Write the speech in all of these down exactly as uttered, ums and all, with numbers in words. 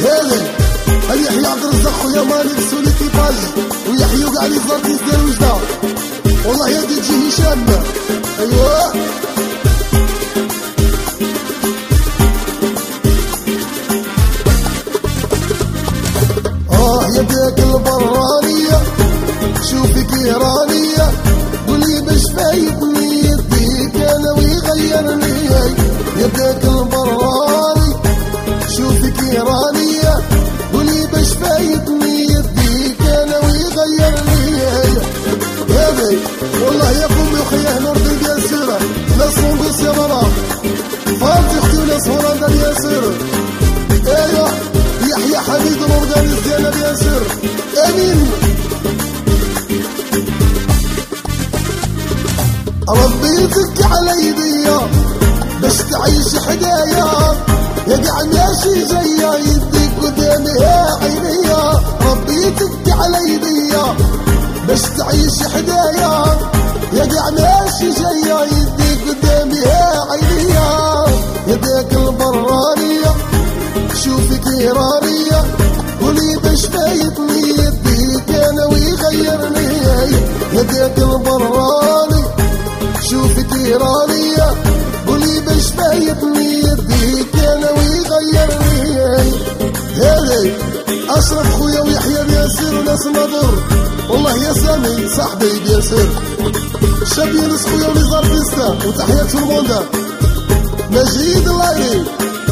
هذا هل يحيى عبد الرزاق خويا مالك سولي كيفاج ويحيى كاع لي زارتيس ديال وجده والله يا دي تجي هشام. ايوا اه يا ديك البرانيه شوفي كيرانيه قولي باش فايتني يديك انا ويغيرني يا ديك البراني شوفي كيرانيه قولي باش فايتني يديك انا ويغيرني هذي والله يا قومي وخياه نور ديال ياسر ناس صندوس يا مرا فهمتي اختي وناس هولندا ياسر. ايوا يحيى حميد الاورغانيز ديالنا ياسر امين. ربي يفك على يديا باش تعيش حدايا يا قاع ماشي جايه يديك قدامي يا عينيا. ربي يفك على يديا باش تعيش حدايا يا قاع ماشي جايه يديك قدامي يا عينيا. يديك البرانيه شوفي كيرانيه قولي باش فايتني يديك انا ويغيرني يديك البراني شوفي كيرانيه قولي باش فايتني يديك انا ويغيرني. هذي اشرف خويا ويحيى بياسر وناس النظر والله يا سامي صاحبي بياسر شاب يونس خويا وليزار فيستا وتحيات الموندا مجيد اللايري.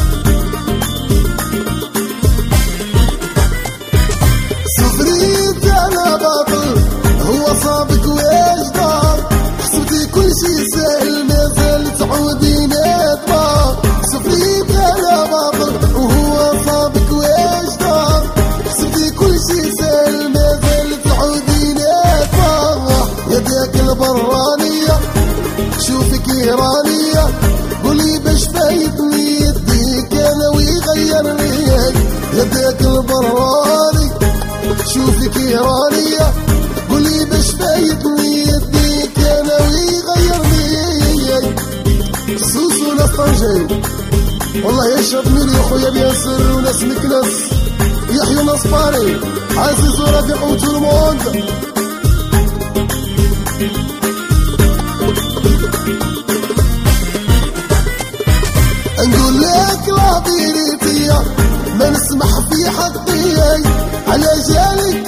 سفريت انا باطل هو صابك واجدار حسبتي كل شي سهل مازال تعودي نتبار. سفريت انا باطل وهو صابك واجدار حسبتي كل شي سهل مازال تعودي نتبار. يديك البرانيه شوفي كيرانيه قولي باش فايتني يديك انا ويغيرني يديك البراني شوفي كيرانيه قولي باش فايتني يديك انا ويغيرني. سوسو ناس طنجة والله يا شاب ميري خويا بياسر وناس مكناس يحيى ناس باري عزيز ورفيق وتو الموند. نقول لك لا بيريتيا ما نسمح في حقي على جالك